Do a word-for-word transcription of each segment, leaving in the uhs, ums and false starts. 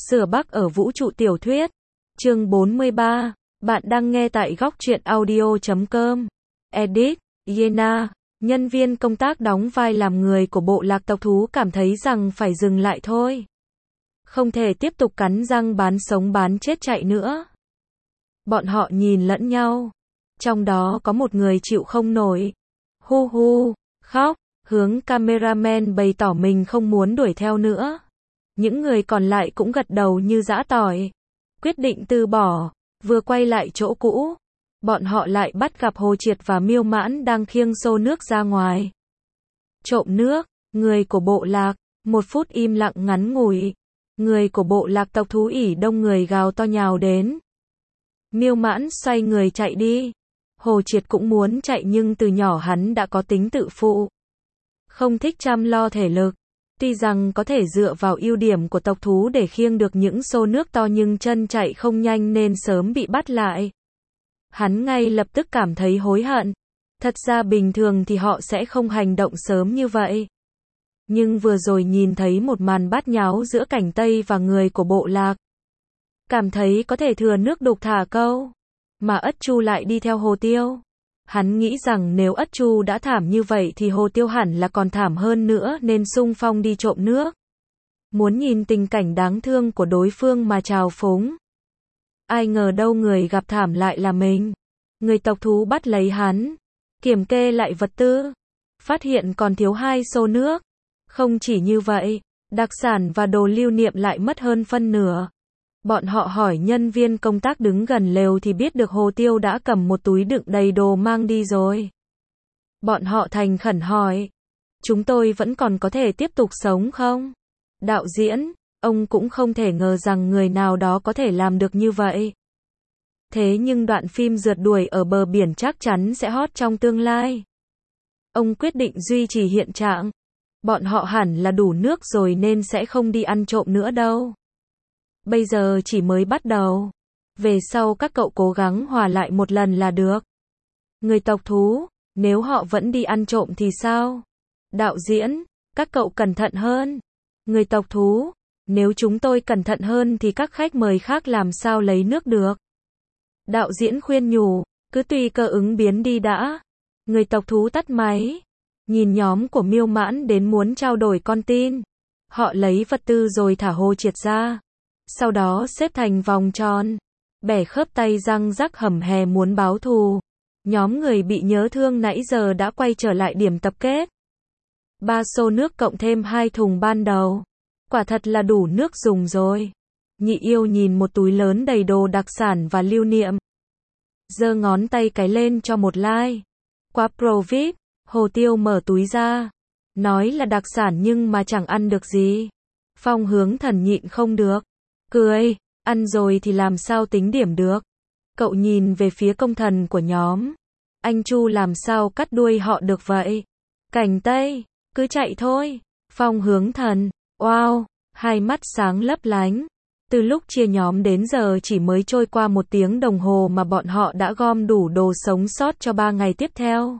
Sửa Bắc ở vũ trụ tiểu thuyết. Chương bốn mươi ba. Bạn đang nghe tại góc truyện audio chấm com. Edit, Yena, nhân viên công tác đóng vai làm người của bộ lạc tộc thú cảm thấy rằng phải dừng lại thôi. Không thể tiếp tục cắn răng bán sống bán chết chạy nữa. Bọn họ nhìn lẫn nhau. Trong đó có một người chịu không nổi. Hu hu, khóc, hướng cameraman bày tỏ mình không muốn đuổi theo nữa. Những người còn lại cũng gật đầu như giã tỏi. Quyết định từ bỏ. Vừa quay lại chỗ cũ, bọn họ lại bắt gặp Hồ Triệt và Miêu Mãn đang khiêng xô nước ra ngoài. Trộm nước, người của bộ lạc, một phút im lặng ngắn ngủi. Người của bộ lạc tộc thú ỉ đông người gào to nhào đến. Miêu Mãn xoay người chạy đi. Hồ Triệt cũng muốn chạy nhưng từ nhỏ hắn đã có tính tự phụ. Không thích chăm lo thể lực. Tuy rằng có thể dựa vào ưu điểm của tộc thú để khiêng được những xô nước to nhưng chân chạy không nhanh nên sớm bị bắt lại. Hắn ngay lập tức cảm thấy hối hận. Thật ra bình thường thì họ sẽ không hành động sớm như vậy. Nhưng vừa rồi nhìn thấy một màn bát nháo giữa Cảnh Tây và người của bộ lạc. Cảm thấy có thể thừa nước đục thả câu. Mà Ất Chu lại đi theo Hồ Tiêu. Hắn nghĩ rằng nếu Ất Chu đã thảm như vậy thì Hồ Tiêu hẳn là còn thảm hơn nữa nên xung phong đi trộm nước. Muốn nhìn tình cảnh đáng thương của đối phương mà trào phúng. Ai ngờ đâu người gặp thảm lại là mình. Người tộc thú bắt lấy hắn. Kiểm kê lại vật tư. Phát hiện còn thiếu hai xô nước. Không chỉ như vậy, đặc sản và đồ lưu niệm lại mất hơn phân nửa. Bọn họ hỏi nhân viên công tác đứng gần lều thì biết được Hồ Tiêu đã cầm một túi đựng đầy đồ mang đi rồi. Bọn họ thành khẩn hỏi. Chúng tôi vẫn còn có thể tiếp tục sống không? Đạo diễn, ông cũng không thể ngờ rằng người nào đó có thể làm được như vậy. Thế nhưng đoạn phim rượt đuổi ở bờ biển chắc chắn sẽ hot trong tương lai. Ông quyết định duy trì hiện trạng. Bọn họ hẳn là đủ nước rồi nên sẽ không đi ăn trộm nữa đâu. Bây giờ chỉ mới bắt đầu. Về sau các cậu cố gắng hòa lại một lần là được. Người tộc thú, nếu họ vẫn đi ăn trộm thì sao? Đạo diễn, các cậu cẩn thận hơn. Người tộc thú, nếu chúng tôi cẩn thận hơn thì các khách mời khác làm sao lấy nước được? Đạo diễn khuyên nhủ, cứ tùy cơ ứng biến đi đã. Người tộc thú tắt máy. Nhìn nhóm của Miêu Mãn đến muốn trao đổi con tin. Họ lấy vật tư rồi thả Hồ Triệt ra. Sau đó xếp thành vòng tròn. Bẻ khớp tay răng rắc hầm hè muốn báo thù. Nhóm người bị nhớ thương nãy giờ đã quay trở lại điểm tập kết. Ba xô nước cộng thêm hai thùng ban đầu. Quả thật là đủ nước dùng rồi. Nhị yêu nhìn một túi lớn đầy đồ đặc sản và lưu niệm. Giơ ngón tay cái lên cho một like. Quá pro vi ai pi. Hồ Tiêu mở túi ra. Nói là đặc sản nhưng mà chẳng ăn được gì. Phong Hướng Thần nhịn không được. Cười, ăn rồi thì làm sao tính điểm được. Cậu nhìn về phía công thần của nhóm. Anh Chu làm sao cắt đuôi họ được vậy? Cảnh Tây, cứ chạy thôi. Phong Hướng Thần, wow, hai mắt sáng lấp lánh. Từ lúc chia nhóm đến giờ chỉ mới trôi qua một tiếng đồng hồ mà bọn họ đã gom đủ đồ sống sót cho ba ngày tiếp theo.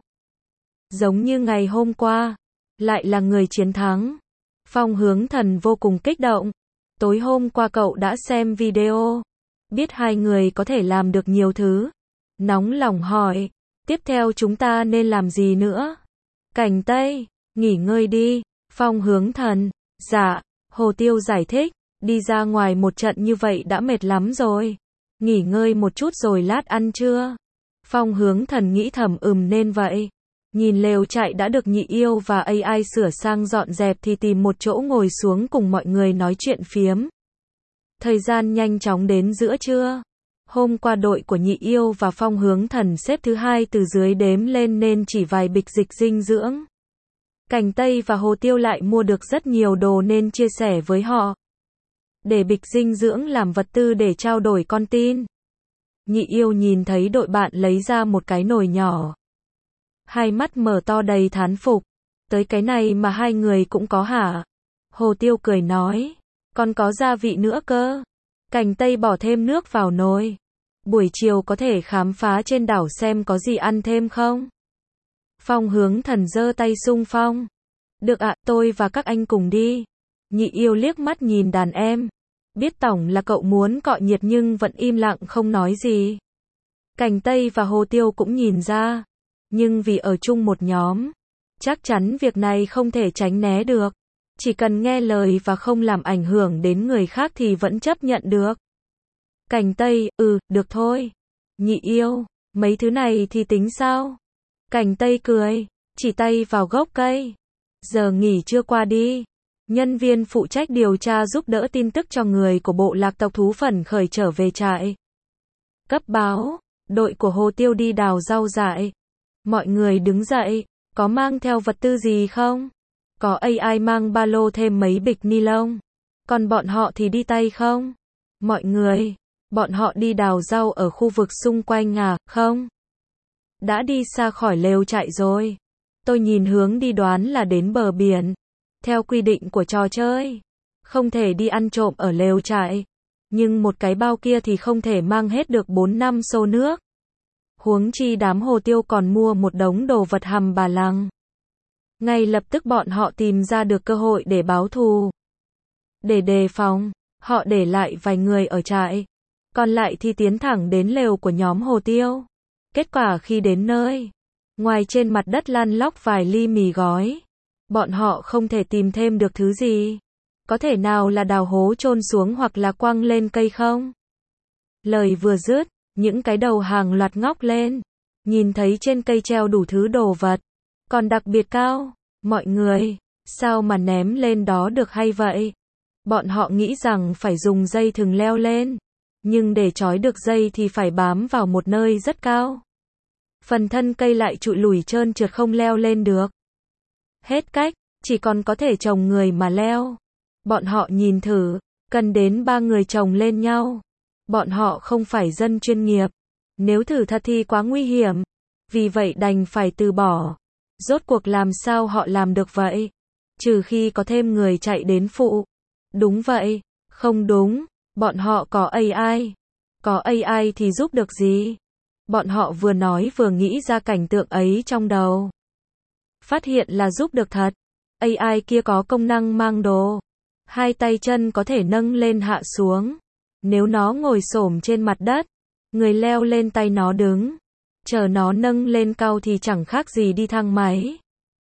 Giống như ngày hôm qua, lại là người chiến thắng. Phong Hướng Thần vô cùng kích động. Tối hôm qua cậu đã xem video. Biết hai người có thể làm được nhiều thứ. Nóng lòng hỏi. Tiếp theo chúng ta nên làm gì nữa? Cảnh Tây, nghỉ ngơi đi. Phong Hướng Thần, dạ. Hồ Tiêu giải thích. Đi ra ngoài một trận như vậy đã mệt lắm rồi. Nghỉ ngơi một chút rồi lát ăn trưa. Phong Hướng Thần nghĩ thầm ừm nên vậy. Nhìn lều chạy đã được Nhị Yêu và a i sửa sang dọn dẹp thì tìm một chỗ ngồi xuống cùng mọi người nói chuyện phiếm. Thời gian nhanh chóng đến giữa trưa. Hôm qua đội của Nhị Yêu và Phong Hướng Thần xếp thứ hai từ dưới đếm lên nên chỉ vài bịch dịch dinh dưỡng. Cảnh Tây và Hồ Tiêu lại mua được rất nhiều đồ nên chia sẻ với họ. Để bịch dinh dưỡng làm vật tư để trao đổi con tin. Nhị Yêu nhìn thấy đội bạn lấy ra một cái nồi nhỏ. Hai mắt mở to đầy thán phục. Tới cái này mà hai người cũng có hả? Hồ Tiêu cười nói. Còn có gia vị nữa cơ. Cảnh Tây bỏ thêm nước vào nồi. Buổi chiều có thể khám phá trên đảo xem có gì ăn thêm không? Phong Hướng Thần giơ tay xung phong. Được ạ, tôi và các anh cùng đi. Nhị Yêu liếc mắt nhìn đàn em. Biết tổng là cậu muốn cọ nhiệt nhưng vẫn im lặng không nói gì. Cành Tây và Hồ Tiêu cũng nhìn ra. Nhưng vì ở chung một nhóm, chắc chắn việc này không thể tránh né được. Chỉ cần nghe lời và không làm ảnh hưởng đến người khác thì vẫn chấp nhận được. Cành Tây, ừ, được thôi. Nhị yêu, mấy thứ này thì tính sao? Cành Tây cười, chỉ tay vào gốc cây. Giờ nghỉ trưa qua đi. Nhân viên phụ trách điều tra giúp đỡ tin tức cho người của bộ lạc tộc thú phấn khởi trở về trại. Cấp báo, đội của Hồ Tiêu đi đào rau dại. Mọi người đứng dậy, có mang theo vật tư gì không? Có a i mang ba lô thêm mấy bịch ni lông. Còn bọn họ thì đi tay không? Mọi người, bọn họ đi đào rau ở khu vực xung quanh à, không? Đã đi xa khỏi lều trại rồi. Tôi nhìn hướng đi đoán là đến bờ biển. Theo quy định của trò chơi, không thể đi ăn trộm ở lều trại. Nhưng một cái bao kia thì không thể mang hết được bốn năm xô nước. Huống chi đám Hồ Tiêu còn mua một đống đồ vật hầm bà lằng. Ngay lập tức bọn họ tìm ra được cơ hội để báo thù. Để đề phòng, họ để lại vài người ở trại. Còn lại thì tiến thẳng đến lều của nhóm Hồ Tiêu. Kết quả khi đến nơi, ngoài trên mặt đất lăn lóc vài ly mì gói, bọn họ không thể tìm thêm được thứ gì. Có thể nào là đào hố chôn xuống hoặc là quăng lên cây không? Lời vừa dứt, những cái đầu hàng loạt ngóc lên. Nhìn thấy trên cây treo đủ thứ đồ vật. Còn đặc biệt cao. Mọi người, sao mà ném lên đó được hay vậy? Bọn họ nghĩ rằng phải dùng dây thừng leo lên. Nhưng để trói được dây thì phải bám vào một nơi rất cao. Phần thân cây lại trụi lủi trơn trượt không leo lên được. Hết cách, chỉ còn có thể chồng người mà leo. Bọn họ nhìn thử, cần đến ba người chồng lên nhau. Bọn họ không phải dân chuyên nghiệp. Nếu thử thật thì quá nguy hiểm. Vì vậy đành phải từ bỏ. Rốt cuộc làm sao họ làm được vậy? Trừ khi có thêm người chạy đến phụ. Đúng vậy, không đúng, bọn họ có a i. Có a i thì giúp được gì? Bọn họ vừa nói vừa nghĩ ra cảnh tượng ấy trong đầu. Phát hiện là giúp được thật. a i kia có công năng mang đồ. Hai tay chân có thể nâng lên hạ xuống. Nếu nó ngồi xổm trên mặt đất, người leo lên tay nó đứng. Chờ nó nâng lên cao thì chẳng khác gì đi thang máy.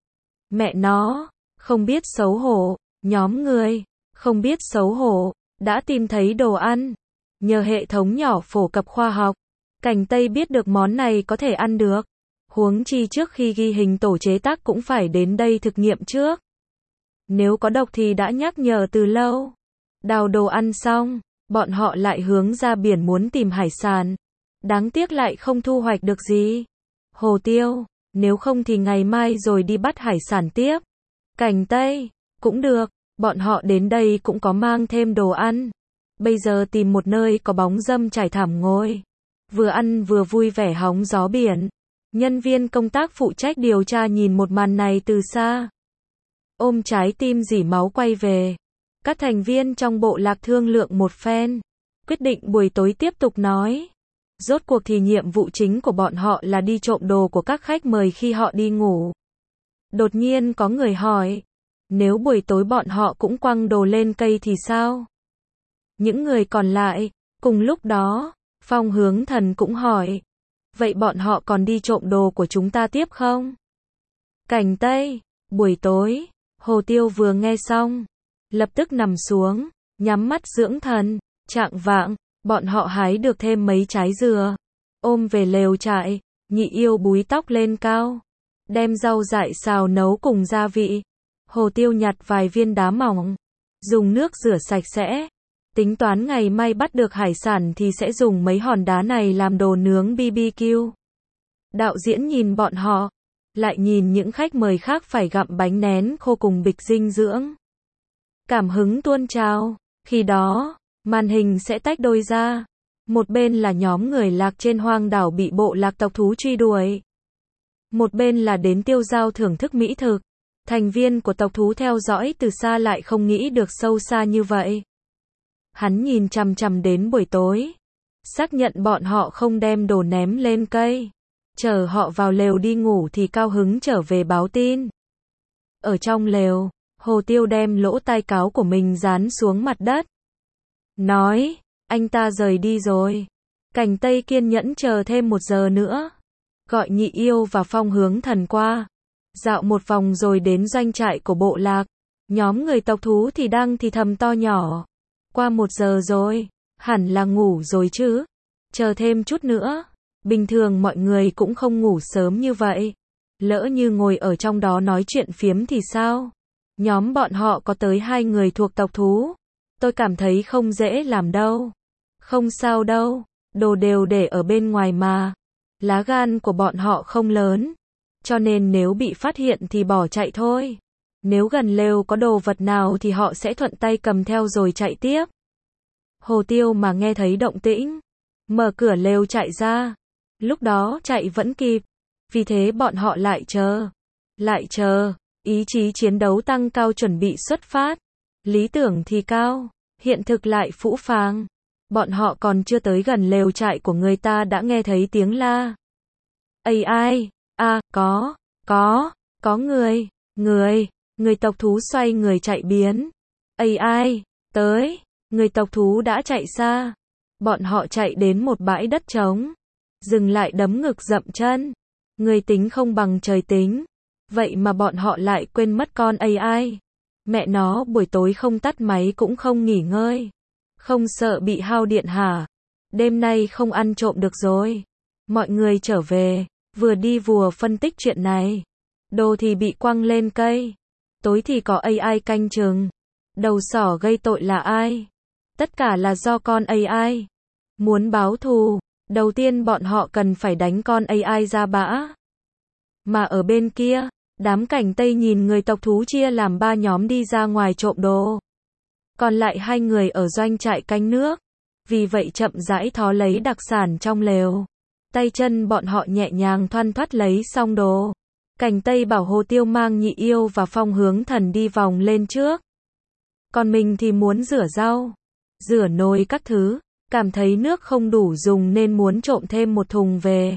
Mẹ nó, không biết xấu hổ, nhóm người, không biết xấu hổ, đã tìm thấy đồ ăn. Nhờ hệ thống nhỏ phổ cập khoa học, Cành Tây biết được món này có thể ăn được. Huống chi trước khi ghi hình tổ chế tác cũng phải đến đây thực nghiệm trước. Nếu có độc thì đã nhắc nhở từ lâu. Đào đồ ăn xong, bọn họ lại hướng ra biển muốn tìm hải sản. Đáng tiếc lại không thu hoạch được gì. Hồ Tiêu, nếu không thì ngày mai rồi đi bắt hải sản tiếp. Cành Tây, cũng được, bọn họ đến đây cũng có mang thêm đồ ăn. Bây giờ tìm một nơi có bóng râm trải thảm ngồi. Vừa ăn vừa vui vẻ hóng gió biển. Nhân viên công tác phụ trách điều tra nhìn một màn này từ xa. Ôm trái tim rỉ máu quay về. Các thành viên trong bộ lạc thương lượng một phen. Quyết định buổi tối tiếp tục nói. Rốt cuộc thì nhiệm vụ chính của bọn họ là đi trộm đồ của các khách mời khi họ đi ngủ. Đột nhiên có người hỏi. Nếu buổi tối bọn họ cũng quăng đồ lên cây thì sao? Những người còn lại, cùng lúc đó, Phong Hướng Thần cũng hỏi. Vậy bọn họ còn đi trộm đồ của chúng ta tiếp không? Cành Tây, buổi tối, Hồ Tiêu vừa nghe xong. Lập tức nằm xuống, nhắm mắt dưỡng thần, chạng vạng, bọn họ hái được thêm mấy trái dừa. Ôm về lều trại, nhị yêu búi tóc lên cao. Đem rau dại xào nấu cùng gia vị. Hồ Tiêu nhặt vài viên đá mỏng. Dùng nước rửa sạch sẽ. Tính toán ngày mai bắt được hải sản thì sẽ dùng mấy hòn đá này làm đồ nướng bê bê quy. Đạo diễn nhìn bọn họ. Lại nhìn những khách mời khác phải gặm bánh nén khô cùng bịch dinh dưỡng. Cảm hứng tuôn trào. Khi đó, màn hình sẽ tách đôi ra. Một bên là nhóm người lạc trên hoang đảo bị bộ lạc tộc thú truy đuổi. Một bên là đến tiêu dao thưởng thức mỹ thực. Thành viên của tộc thú theo dõi từ xa lại không nghĩ được sâu xa như vậy. Hắn nhìn chằm chằm đến buổi tối. Xác nhận bọn họ không đem đồ ném lên cây. Chờ họ vào lều đi ngủ thì cao hứng trở về báo tin. Ở trong lều, Hồ Tiêu đem lỗ tai cáo của mình dán xuống mặt đất. nói, anh ta rời đi rồi. Cành Tây kiên nhẫn chờ thêm một giờ nữa. Gọi Nhị Yêu và Phong Hướng Thần qua. Dạo một vòng rồi đến doanh trại của bộ lạc. Nhóm người tộc thú thì đang thì thầm to nhỏ. Qua một giờ rồi, hẳn là ngủ rồi chứ. Chờ thêm chút nữa. Bình thường mọi người cũng không ngủ sớm như vậy. Lỡ như ngồi ở trong đó nói chuyện phiếm thì sao? Nhóm bọn họ có tới hai người thuộc tộc thú. Tôi cảm thấy không dễ làm đâu. Không sao đâu, đồ đều để ở bên ngoài mà. Lá gan của bọn họ không lớn. Cho nên nếu bị phát hiện thì bỏ chạy thôi. Nếu gần lều có đồ vật nào thì họ sẽ thuận tay cầm theo rồi chạy tiếp. Hồ Tiêu mà nghe thấy động tĩnh, mở cửa lều chạy ra. Lúc đó chạy vẫn kịp. Vì thế bọn họ lại chờ. Lại chờ. Ý chí chiến đấu tăng cao chuẩn bị xuất phát. Lý tưởng thì cao, hiện thực lại phũ phàng. Bọn họ còn chưa tới gần lều trại của người ta đã nghe thấy tiếng la. Ây ai, à, có, có, có người, người, người tộc thú xoay người chạy biến. Ây ai, tới, người tộc thú đã chạy xa. Bọn họ chạy đến một bãi đất trống. Dừng lại đấm ngực dậm chân. Người tính không bằng trời tính. Vậy mà bọn họ lại quên mất con a i. Mẹ nó buổi tối không tắt máy cũng không nghỉ ngơi. Không sợ bị hao điện hả? Đêm nay không ăn trộm được rồi. Mọi người trở về, vừa đi vừa phân tích chuyện này. Đồ thì bị quăng lên cây. Tối thì có a i canh chừng. Đầu sỏ gây tội là ai? Tất cả là do con a i. Muốn báo thù, đầu tiên bọn họ cần phải đánh con a i ra bã. Mà ở bên kia, đám cảnh Tây nhìn người tộc thú chia làm ba nhóm đi ra ngoài trộm đồ. Còn lại hai người ở doanh trại canh nước. Vì vậy chậm rãi thó lấy đặc sản trong lều. Tay chân bọn họ nhẹ nhàng thoăn thoắt lấy xong đồ. Cảnh Tây bảo Hồ Tiêu mang Nhị Yêu và Phong Hướng Thần đi vòng lên trước. Còn mình thì muốn rửa rau, rửa nồi các thứ. Cảm thấy nước không đủ dùng nên muốn trộm thêm một thùng về.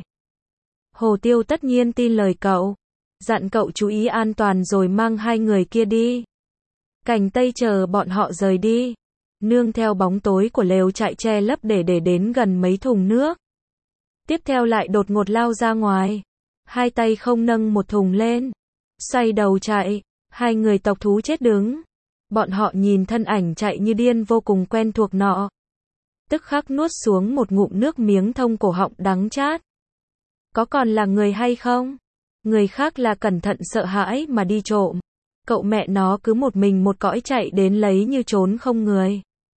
Hồ Tiêu tất nhiên tin lời cậu. Dặn cậu chú ý an toàn rồi mang hai người kia đi. Cảnh Tây chờ bọn họ rời đi. Nương theo bóng tối của lều trại che lấp để để đến gần mấy thùng nước. Tiếp theo lại đột ngột lao ra ngoài. Hai tay không nâng một thùng lên. Xoay đầu chạy. Hai người tộc thú chết đứng. Bọn họ nhìn thân ảnh chạy như điên vô cùng quen thuộc nọ. Tức khắc nuốt xuống một ngụm nước miếng thông cổ họng đắng chát. Có còn là người hay không? Người khác là cẩn thận sợ hãi mà đi trộm. Cậu mẹ nó cứ một mình một cõi chạy đến lấy như trốn không người.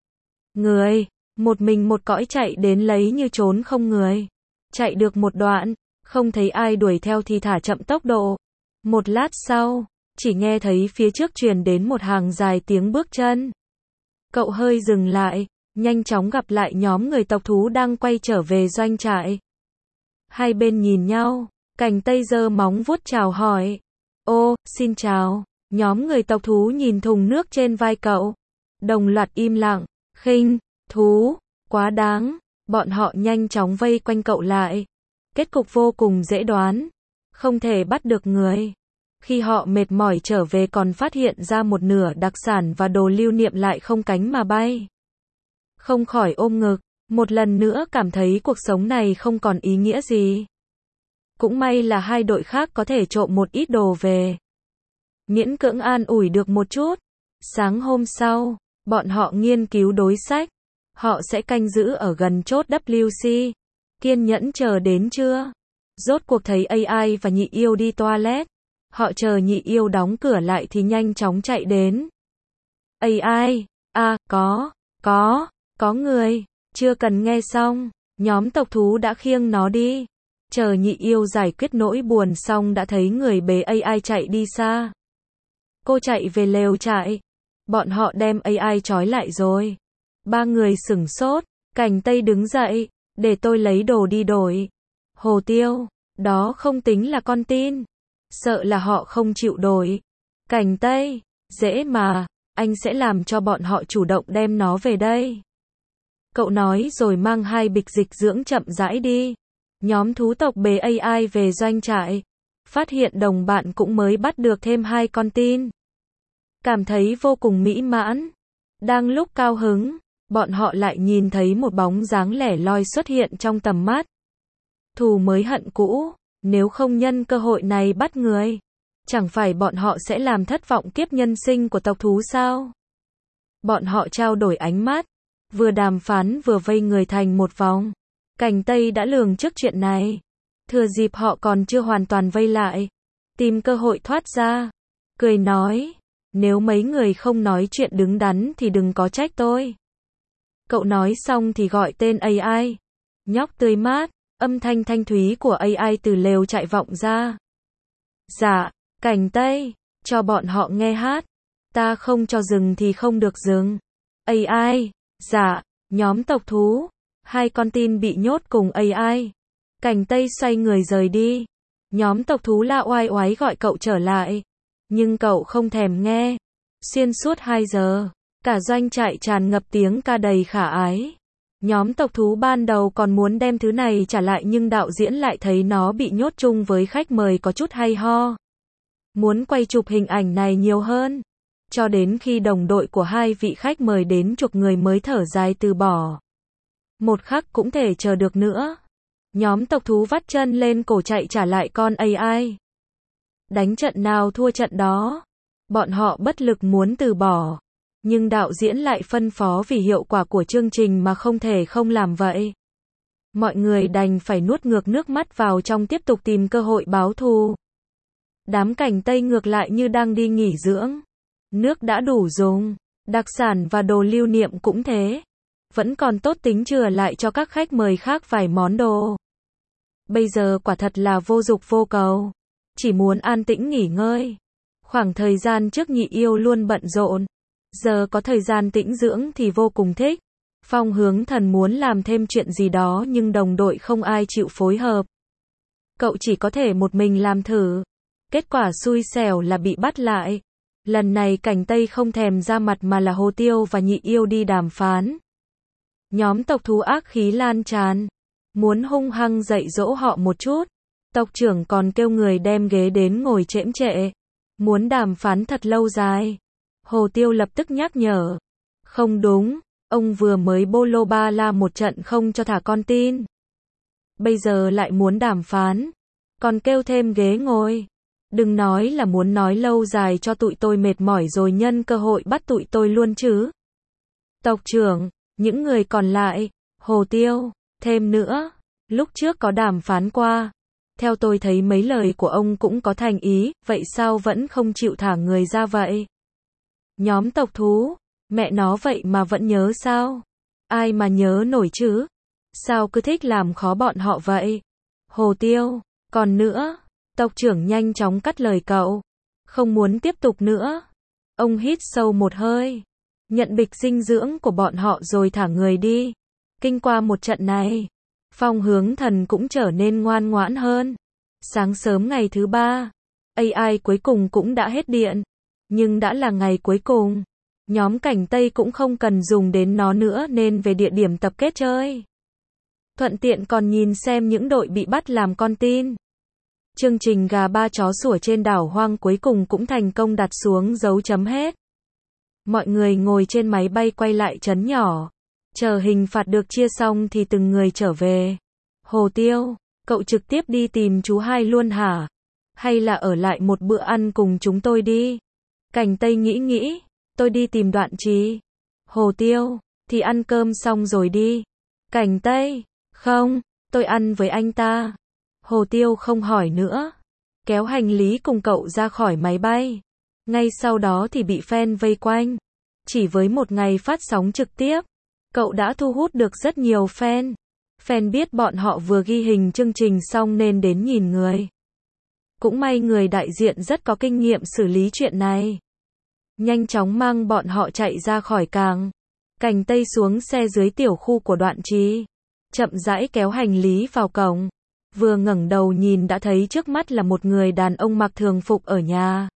Người, một mình một cõi chạy đến lấy như trốn không người. Chạy được một đoạn, không thấy ai đuổi theo thì thả chậm tốc độ. Một lát sau, chỉ nghe thấy phía trước truyền đến một hàng dài tiếng bước chân. Cậu hơi dừng lại, nhanh chóng gặp lại nhóm người tộc thú đang quay trở về doanh trại. Hai bên nhìn nhau, Cảnh Tây giơ móng vuốt chào hỏi. Ô, xin chào. Nhóm người tộc thú nhìn thùng nước trên vai cậu. Đồng loạt im lặng. Khinh, thú, quá đáng. Bọn họ nhanh chóng vây quanh cậu lại. Kết cục vô cùng dễ đoán. Không thể bắt được người. Khi họ mệt mỏi trở về còn phát hiện ra một nửa đặc sản và đồ lưu niệm lại không cánh mà bay. Không khỏi ôm ngực. Một lần nữa cảm thấy cuộc sống này không còn ý nghĩa gì. Cũng may là hai đội khác có thể trộm một ít đồ về. Miễn cưỡng an ủi được một chút. Sáng hôm sau, bọn họ nghiên cứu đối sách. Họ sẽ canh giữ ở gần chốt W C. Kiên nhẫn chờ đến trưa. Rốt cuộc thấy a i và Nhị Yêu đi toilet. Họ chờ Nhị Yêu đóng cửa lại thì nhanh chóng chạy đến. a i, à, có, có, có người. Chưa cần nghe xong, nhóm tộc thú đã khiêng nó đi. Chờ Nhị Yêu giải quyết nỗi buồn xong đã thấy người bế a i chạy đi xa. Cô chạy về lều trại. Bọn họ đem a i trói lại rồi. Ba người sửng sốt. Cảnh Tây đứng dậy. Để tôi lấy đồ đi đổi. Hồ Tiêu, đó không tính là con tin. Sợ là họ không chịu đổi. Cảnh Tây, dễ mà. Anh sẽ làm cho bọn họ chủ động đem nó về đây. Cậu nói rồi mang hai bịch dịch dưỡng chậm rãi đi. Nhóm thú tộc bế a i về doanh trại. Phát hiện đồng bạn cũng mới bắt được thêm hai con tin. Cảm thấy vô cùng mỹ mãn. Đang lúc cao hứng, bọn họ lại nhìn thấy một bóng dáng lẻ loi xuất hiện trong tầm mắt. Thù mới hận cũ, nếu không nhân cơ hội này bắt người, chẳng phải bọn họ sẽ làm thất vọng kiếp nhân sinh của tộc thú sao? Bọn họ trao đổi ánh mắt, vừa đàm phán vừa vây người thành một vòng. Cành Tây đã lường trước chuyện này, thừa dịp họ còn chưa hoàn toàn vây lại, tìm cơ hội thoát ra, cười nói, nếu mấy người không nói chuyện đứng đắn thì đừng có trách tôi. Cậu nói xong thì gọi tên a i, nhóc tươi mát, âm thanh thanh thúy của a i từ lều chạy vọng ra. Dạ, Cành Tây, cho bọn họ nghe hát, ta không cho dừng thì không được dừng. a i, dạ, nhóm tộc thú, hai con tin bị nhốt cùng a i. Cành Tây xoay người rời đi. Nhóm tộc thú la oai oái gọi cậu trở lại, nhưng cậu không thèm nghe. Xuyên suốt hai giờ, cả doanh trại tràn ngập tiếng ca đầy khả ái. Nhóm tộc thú ban đầu còn muốn đem thứ này trả lại nhưng đạo diễn lại thấy nó bị nhốt chung với khách mời có chút hay ho. Muốn quay chụp hình ảnh này nhiều hơn. Cho đến khi đồng đội của hai vị khách mời đến chục người mới thở dài từ bỏ. Một khắc cũng thể chờ được nữa. Nhóm tộc thú vắt chân lên cổ chạy trả lại con a i. Đánh trận nào thua trận đó. Bọn họ bất lực muốn từ bỏ. Nhưng đạo diễn lại phân phó vì hiệu quả của chương trình mà không thể không làm vậy. Mọi người đành phải nuốt ngược nước mắt vào trong tiếp tục tìm cơ hội báo thù. Đám Cành Tây ngược lại như đang đi nghỉ dưỡng. Nước đã đủ dùng, đặc sản và đồ lưu niệm cũng thế. Vẫn còn tốt tính chừa lại cho các khách mời khác vài món đồ. Bây giờ quả thật là vô dục vô cầu. Chỉ muốn an tĩnh nghỉ ngơi. Khoảng thời gian trước nhị yêu luôn bận rộn. Giờ có thời gian tĩnh dưỡng thì vô cùng thích. Phong Hướng Thần muốn làm thêm chuyện gì đó nhưng đồng đội không ai chịu phối hợp. Cậu chỉ có thể một mình làm thử. Kết quả xui xẻo là bị bắt lại. Lần này Cành Tây không thèm ra mặt mà là Hồ Tiêu và nhị yêu đi đàm phán. Nhóm tộc thú ác khí lan tràn. Muốn hung hăng dạy dỗ họ một chút. Tộc trưởng còn kêu người đem ghế đến ngồi chễm trệ. Muốn đàm phán thật lâu dài. Hồ Tiêu lập tức nhắc nhở. Không đúng, ông vừa mới bô lô ba la một trận không cho thả con tin. Bây giờ lại muốn đàm phán. Còn kêu thêm ghế ngồi. Đừng nói là muốn nói lâu dài cho tụi tôi mệt mỏi rồi nhân cơ hội bắt tụi tôi luôn chứ. Tộc trưởng, những người còn lại, Hồ Tiêu, thêm nữa, lúc trước có đàm phán qua. Theo tôi thấy mấy lời của ông cũng có thành ý, vậy sao vẫn không chịu thả người ra vậy? Nhóm tộc thú, mẹ nó vậy mà vẫn nhớ sao? Ai mà nhớ nổi chứ? Sao cứ thích làm khó bọn họ vậy? Hồ Tiêu, còn nữa, tộc trưởng nhanh chóng cắt lời cậu. Không muốn tiếp tục nữa. Ông hít sâu một hơi. Nhận bịch dinh dưỡng của bọn họ rồi thả người đi. Kinh qua một trận này, Phong Hướng Thần cũng trở nên ngoan ngoãn hơn. Sáng sớm ngày thứ ba, a i cuối cùng cũng đã hết điện. Nhưng đã là ngày cuối cùng. Nhóm Cành Tây cũng không cần dùng đến nó nữa nên về địa điểm tập kết chơi. Thuận tiện còn nhìn xem những đội bị bắt làm con tin. Chương trình gà ba chó sủa trên đảo hoang cuối cùng cũng thành công đặt xuống dấu chấm hết. Mọi người ngồi trên máy bay quay lại trấn nhỏ. Chờ hình phạt được chia xong thì từng người trở về. Hồ Tiêu, cậu trực tiếp đi tìm chú hai luôn hả? Hay là ở lại một bữa ăn cùng chúng tôi đi? Cành Tây nghĩ nghĩ, tôi đi tìm Đoạn Trì. Hồ Tiêu, thì ăn cơm xong rồi đi. Cành Tây, không, tôi ăn với anh ta. Hồ Tiêu không hỏi nữa. Kéo hành lý cùng cậu ra khỏi máy bay. Ngay sau đó thì bị fan vây quanh. Chỉ với một ngày phát sóng trực tiếp, cậu đã thu hút được rất nhiều fan. Fan biết bọn họ vừa ghi hình chương trình xong nên đến nhìn người. Cũng may người đại diện rất có kinh nghiệm xử lý chuyện này. Nhanh chóng mang bọn họ chạy ra khỏi cảng. Cành Tây xuống xe dưới tiểu khu của Đoạn Trì. Chậm rãi kéo hành lý vào cổng. Vừa ngẩng đầu nhìn đã thấy trước mắt là một người đàn ông mặc thường phục ở nhà.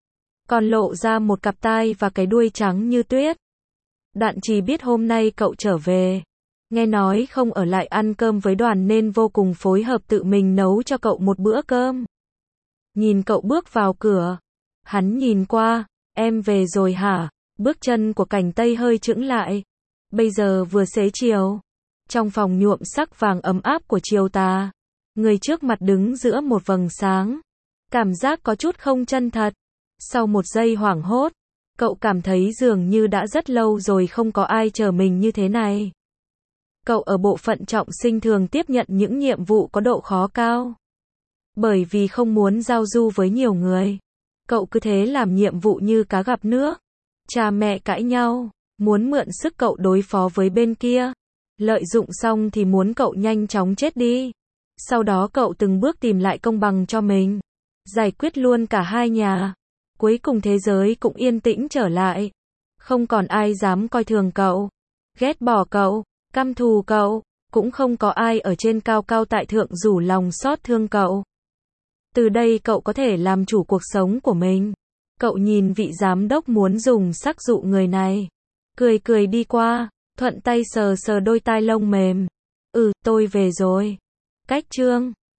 Còn lộ ra một cặp tai và cái đuôi trắng như tuyết. Đoạn Trì biết hôm nay cậu trở về. Nghe nói không ở lại ăn cơm với đoàn nên vô cùng phối hợp tự mình nấu cho cậu một bữa cơm. Nhìn cậu bước vào cửa. Hắn nhìn qua, em về rồi hả? Bước chân của Cành Tây hơi chững lại. Bây giờ vừa xế chiều. Trong phòng nhuộm sắc vàng ấm áp của chiều tà. Người trước mặt đứng giữa một vầng sáng. Cảm giác có chút không chân thật. Sau một giây hoảng hốt, cậu cảm thấy dường như đã rất lâu rồi không có ai chờ mình như thế này. Cậu ở bộ phận trọng sinh thường tiếp nhận những nhiệm vụ có độ khó cao. Bởi vì không muốn giao du với nhiều người, cậu cứ thế làm nhiệm vụ như cá gặp nước. Cha mẹ cãi nhau, muốn mượn sức cậu đối phó với bên kia. Lợi dụng xong thì muốn cậu nhanh chóng chết đi. Sau đó cậu từng bước tìm lại công bằng cho mình. Giải quyết luôn cả hai nhà. Cuối cùng thế giới cũng yên tĩnh trở lại. Không còn ai dám coi thường cậu, ghét bỏ cậu, căm thù cậu. Cũng không có ai ở trên cao cao tại thượng rủ lòng xót thương cậu. Từ đây cậu có thể làm chủ cuộc sống của mình. Cậu nhìn vị giám đốc muốn dùng sắc dụ người này. Cười cười đi qua, thuận tay sờ sờ đôi tai lông mềm. Ừ, tôi về rồi. Cách chương